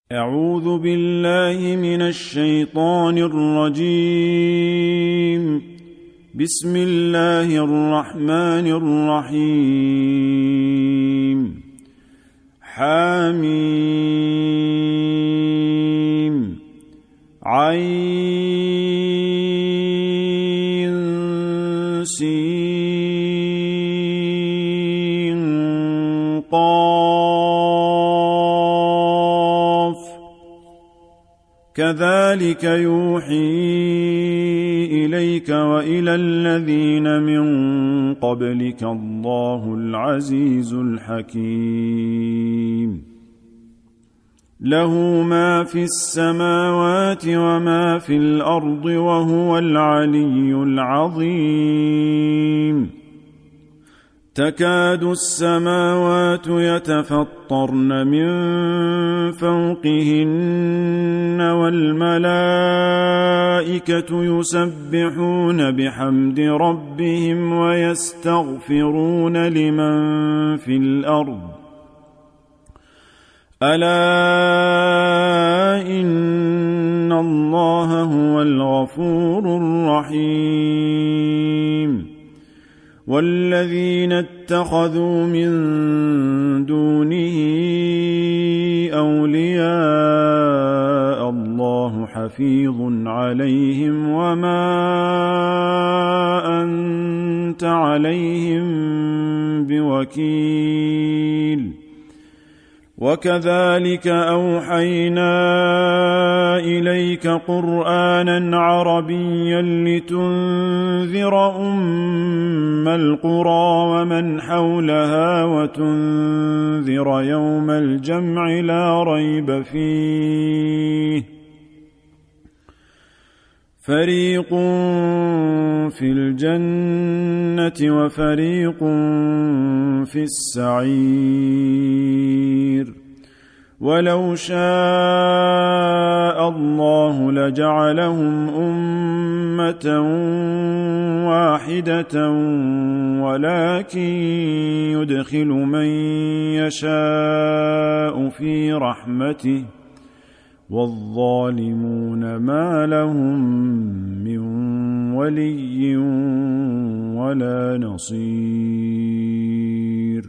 أعوذ بالله من الشيطان الرجيم. بسم الله الرحمن الرحيم. حميم عين سين قاف كذلك يوحي إليك وإلى الذين من قبلك الله العزيز الحكيم. له ما في السماوات وما في الأرض وهو العلي العظيم. تكاد السماوات يتفطرن من فوقهن والملائكة يسبحون بحمد ربهم ويستغفرون لمن في الأرض ألا إن الله هو الغفور الرحيم. والذين اتخذوا من دونه أولياء الله حفيظ عليهم وما أنت عليهم بوكيل. وكذلك أوحينا إليك قرآنا عربيا لتنذر أم القرى ومن حولها وتنذر يوم الجمع لا ريب فيه. فريق في الجنة وفريق في السعير. ولو شاء الله لجعلهم أمة واحدة ولكن يدخل من يشاء في رحمته والظالمون ما لهم من ولي ولا نصير.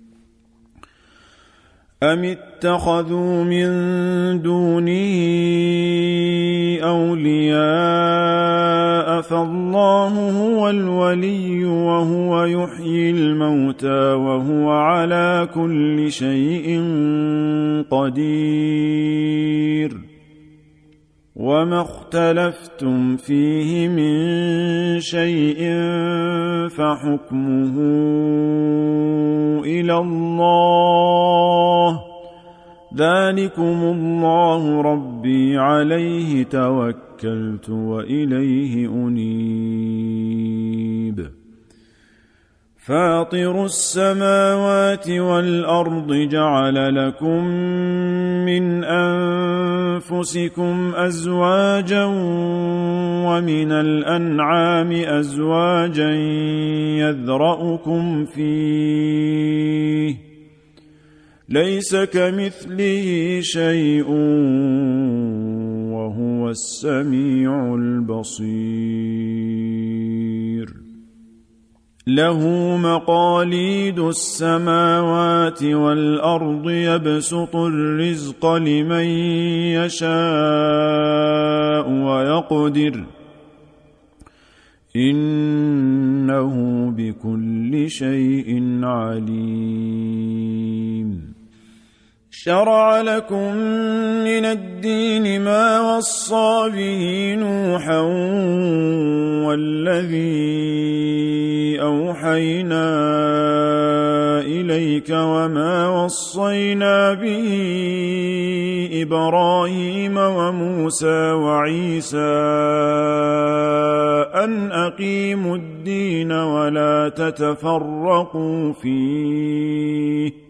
أم اتخذوا من دونه أولياء فالله هو الولي وهو يحيي الموتى وهو على كل شيء قدير. وما اختلفتم فيه من شيء فحكمه إلى الله. ذلكم الله ربي عليه توكلت وإليه أنيب. فاطر السماوات والأرض جعل لكم من أنفسكم أزواجا ومن الأنعام أزواجا يذرأكم فيه ليس كمثله شيء وهو السميع البصير. له مقاليد السماوات والأرض يبسط الرزق لمن يشاء ويقدر إنه بكل شيء عليم. شرع لكم من الدين ما وصى به نوحا والذي أوحينا إليك وما وصينا به إبراهيم وموسى وعيسى أن أقيموا الدين ولا تتفرقوا فيه.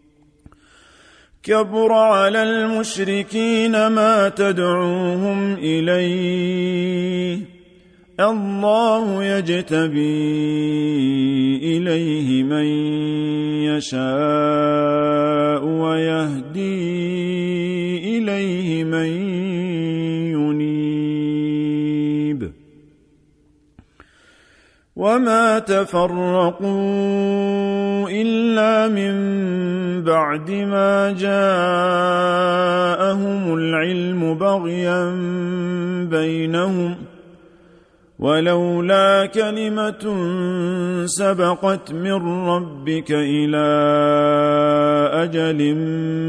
كبر على المشركين ما تدعوهم إليه. الله يجتبي إليه من يشاء ويهدي إليه وما تفرقوا إلا من بعد ما جاءهم العلم بغيا بينهم ولولا كلمة سبقت من ربك إلى أجل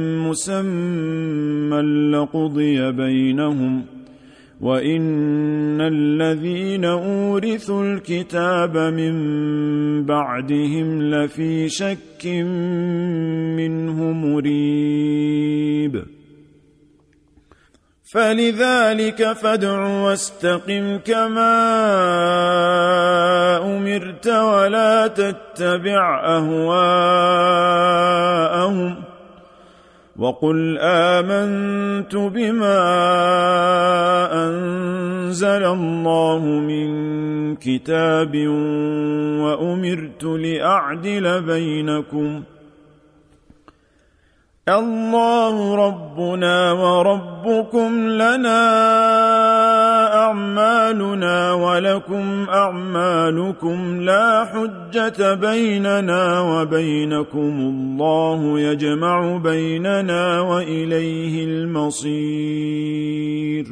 مسمى لقضي بينهم وإن الذين أورثوا الكتاب من بعدهم لفي شك منه مريب فلذلك فادع واستقم كما أمرت ولا تتبع أهواءهم وقل آمنت بما أنزل الله من كتاب وأمرت لأعدل بينكم الله ربنا وربكم لنا أعمالنا ولكم أعمالكم لا حجة بيننا وبينكم الله يجمع بيننا وإليه المصير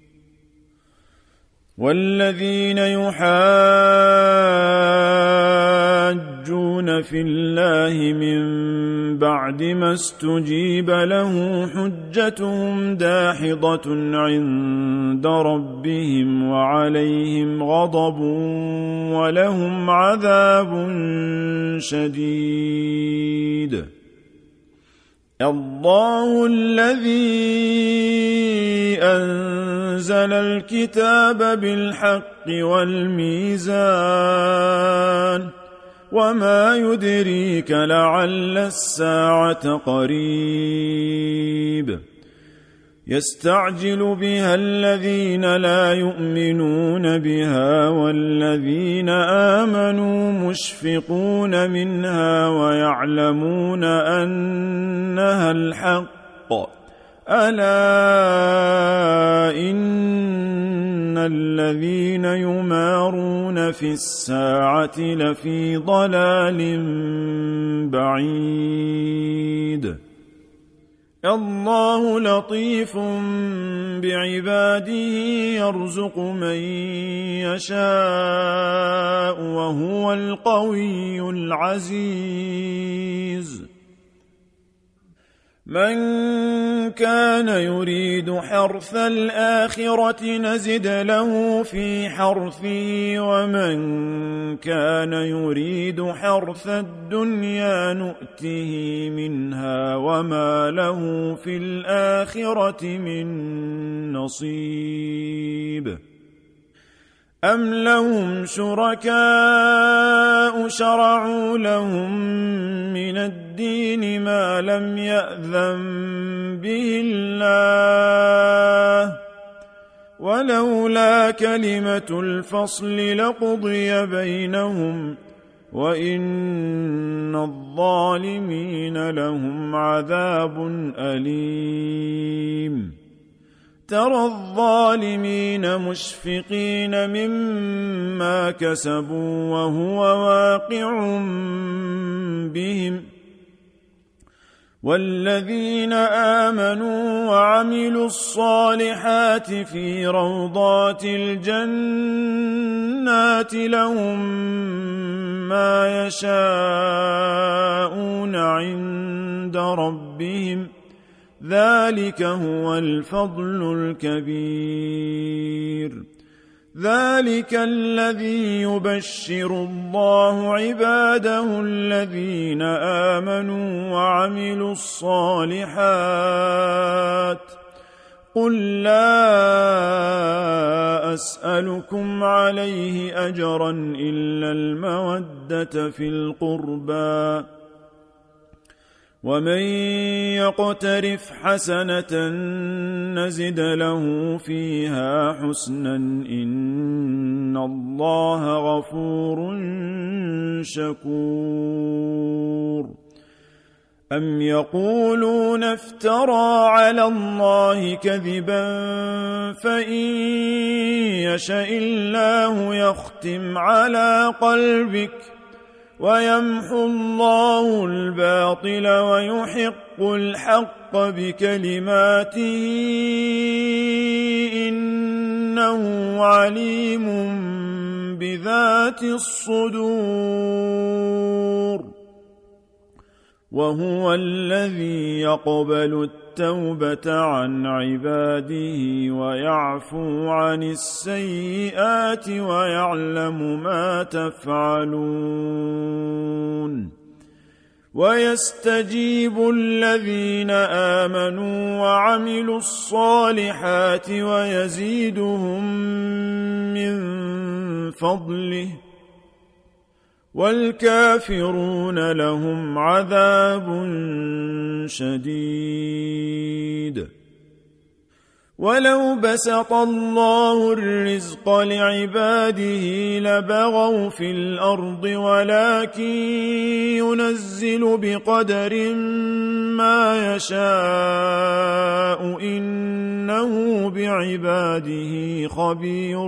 والذين يحاجون في الله من بعد ما استجيب له حجتهم داحضة عند ربهم وعليهم غضب ولهم عذاب شديد الله الذي أنزل الكتاب بالحق والميزان وما يدريك لعل الساعة قريب يستعجل بها الذين لا يؤمنون بها والذين آمنوا مشفقون منها ويعلمون أنها الحق ألا إن الذين يمارون في الساعة لفي ضلال بعيد الله لطيف بعباده يرزق من يشاء وهو القوي العزيز من كان يريد حرث الآخرة نزد له في حرثه ومن كان يريد حرث الدنيا نؤته منها وما له في الآخرة من نصيب أم لهم شركاء شرعوا لهم من الدين ما لم يأذن به الله ولولا كلمة الفصل لقضي بينهم وإن الظالمين لهم عذاب أليم ترى الظالمين مشفقين مما كسبوا وهو واقع بهم والذين آمنوا وعملوا الصالحات في روضات الجنات لهم ما يشاءون عند ربهم ذلك هو الفضل الكبير ذلك الذي يبشر الله عباده الذين آمنوا وعملوا الصالحات قل لا أسألكم عليه أجرا إلا المودة في القربى ومن يقترف حسنة نزد له فيها حسنا إن الله غفور شكور أم يقولون افترى على الله كذبا فإن يشاء الله يختم على قلبك ويمحو الله الباطل ويحق الحق بكلماته إنه عليم بذات الصدور وهو الذي يقبل التوبة عن عباده ويعفو عن السيئات ويعلم ما تفعلون ويستجيب الذين آمنوا وعملوا الصالحات ويزيدهم من فضله والكافرون لهم عذاب شديد ولو بسط الله الرزق لعباده لبغوا في الأرض ولكن ينزل بقدر ما يشاء إنه بعباده خبير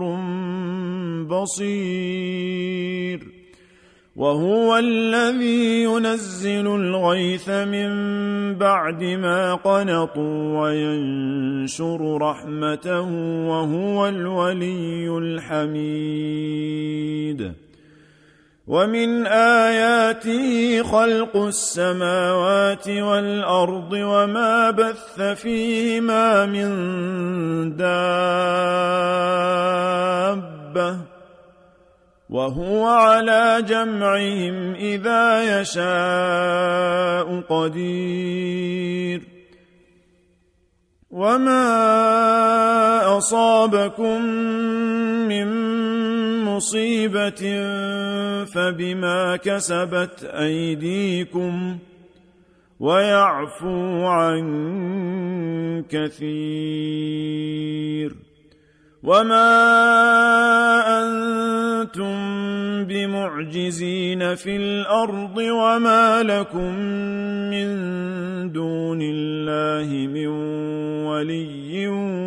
بصير وهو الذي ينزل الغيث من بعد ما قنطوا وينشر رحمته وهو الولي الحميد ومن آياته خلق السماوات والأرض وما بث فيهما من دابة وهو على جمعهم إذا يشاء قدير وما أصابكم من مصيبة فبما كسبت أيديكم ويعفو عن كثير وما أنتم بمعجزين في الأرض وما لكم من دون الله من ولي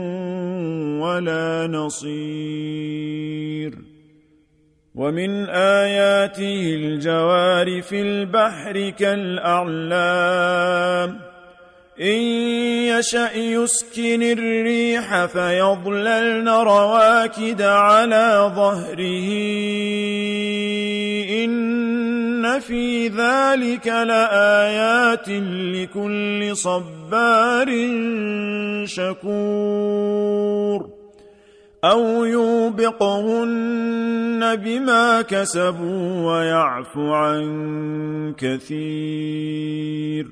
ولا نصير ومن آياته الجوار في البحر كالأعلام إن يشأ يسكن الريح فيظللن رواكد على ظهره إن في ذلك لآيات لكل صبار شكور أو يوبقهن بما كسبوا ويعفو عن كثير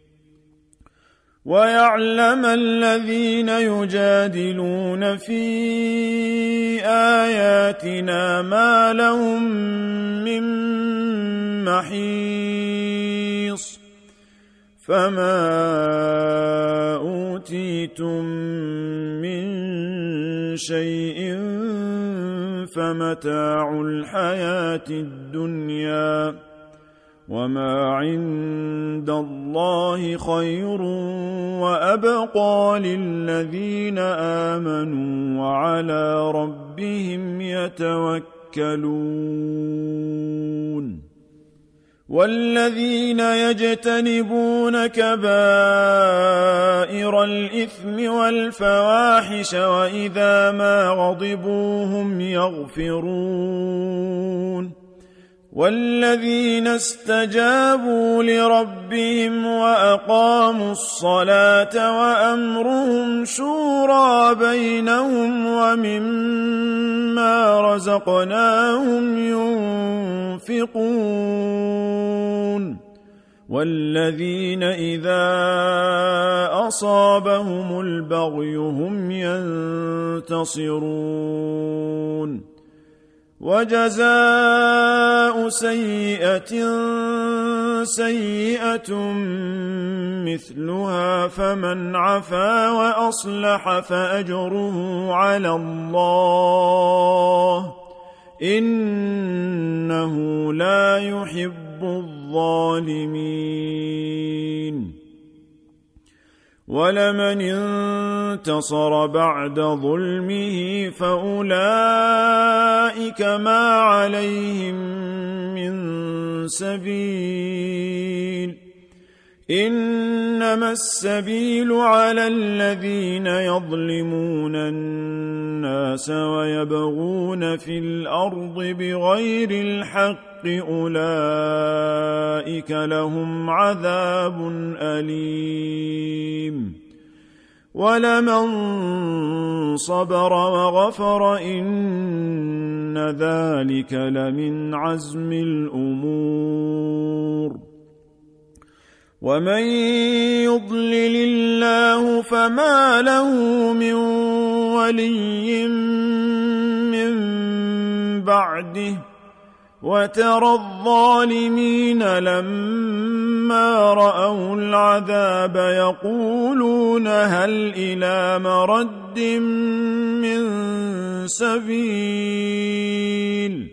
ويعلم الذين يجادلون في آياتنا ما لهم من محيص فما أوتيتم من شيء فمتاع الحياة الدنيا وما عند الله خير وأبقى للذين آمنوا وعلى ربهم يتوكلون والذين يجتنبون كبائر الإثم والفواحش وإذا ما غضبوا هم يغفرون والذين استجابوا لربهم وأقاموا الصلاة وأمرهم شورى بينهم ومما رزقناهم ينفقون والذين إذا أصابهم البغي هم ينتصرون وجزاء سيئة سيئة مثلها فمن عفا وأصلح فأجره على الله إنه لا يحب يحب الظالمين ولمن انتصر بعد ظلمه فأولئك ما عليهم من سبيل إنما السبيل على الذين يظلمون الناس ويبغون في الأرض بغير الحق أولئك لهم عذاب أليم ولمن صبر وغفر إن ذلك لمن عزم الأمور ومن يضلل الله فما له من ولي من بعده وترى الظالمين لما رأوا العذاب يقولون هل إلى مرد من سبيل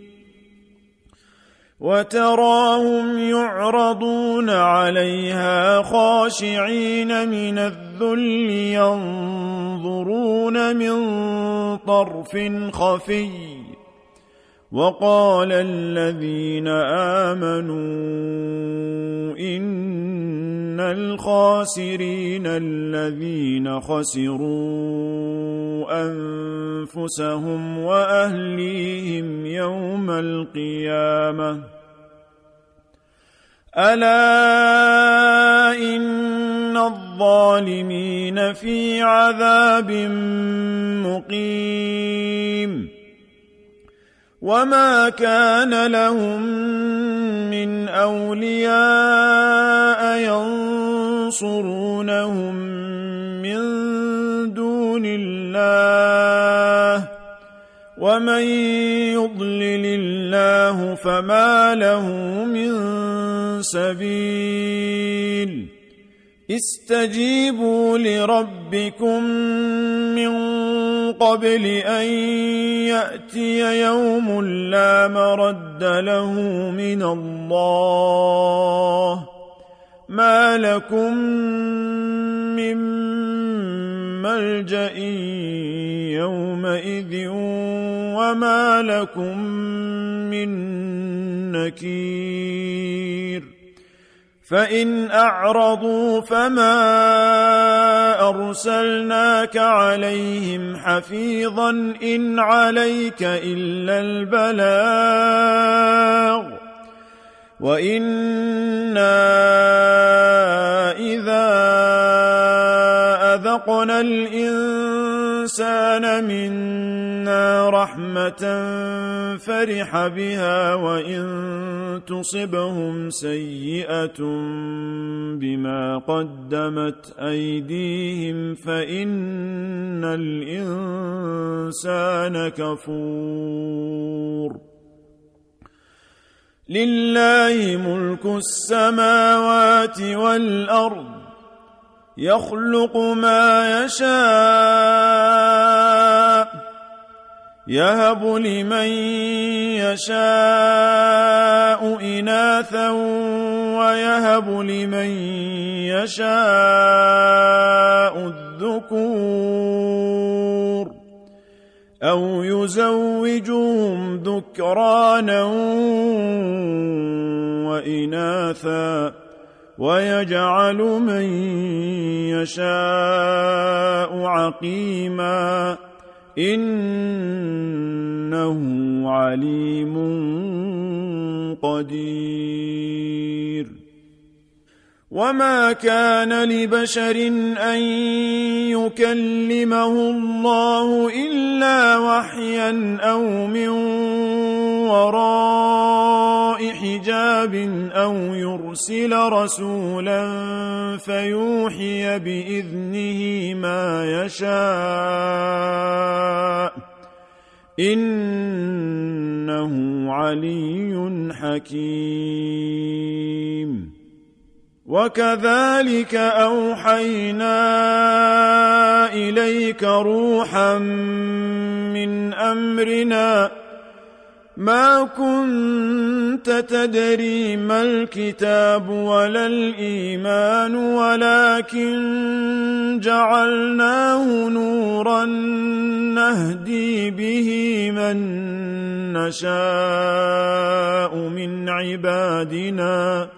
وتراهم يعرضون عليها خاشعين من الذل ينظرون من طرف خفي وقال الذين آمنوا إن الخاسرين الذين خسروا أنفسهم وأهليهم يوم القيامة ألا إن الظالمين في عذاب مقيم وما كان لهم من أولياء ينصرونهم من دون الله ومن يضلل الله فما له من سبيل استجيبوا لربكم من قبل أن يأتي يوم لا مرد له من الله ما لكم من ملجأ يومئذ وما لكم من نكير فإن أعرضوا فما أرسلناك عليهم حفيظا إن عليك إلا البلاغ وإنا إذا أذقنا الإنسان منا رحمة فرح بها وإن تصبهم سيئة بما قدمت أيديهم فإن الإنسان كفور لله ملك السماوات والأرض يخلق ما يشاء يهب لمن يشاء إناثا ويهب لمن يشاء الذكور أو يزوجهم ذكرانا وإناثا ويجعل من يشاء عقيما إنه عليم قدير وما كان لبشر أن يكلمه الله إلا وحيا أو من وراء حجاب أو يرسل رسولا فيوحي بإذنه ما يشاء إنه علي حكيم وكذلك أوحينا إليك روحا من أمرنا ما كنت تدري ما الكتاب ولا الإيمان ولكن جعلناه نورا نهدي به من نشاء من عبادنا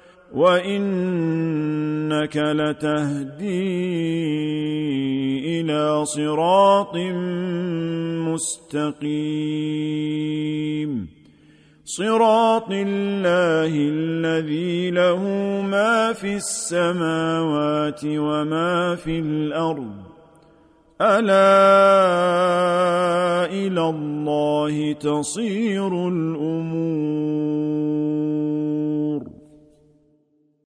وإنك لتهدي إلى صراط مستقيم صراط الله الذي له ما في السماوات وما في الأرض ألا إلى الله تصير الأمور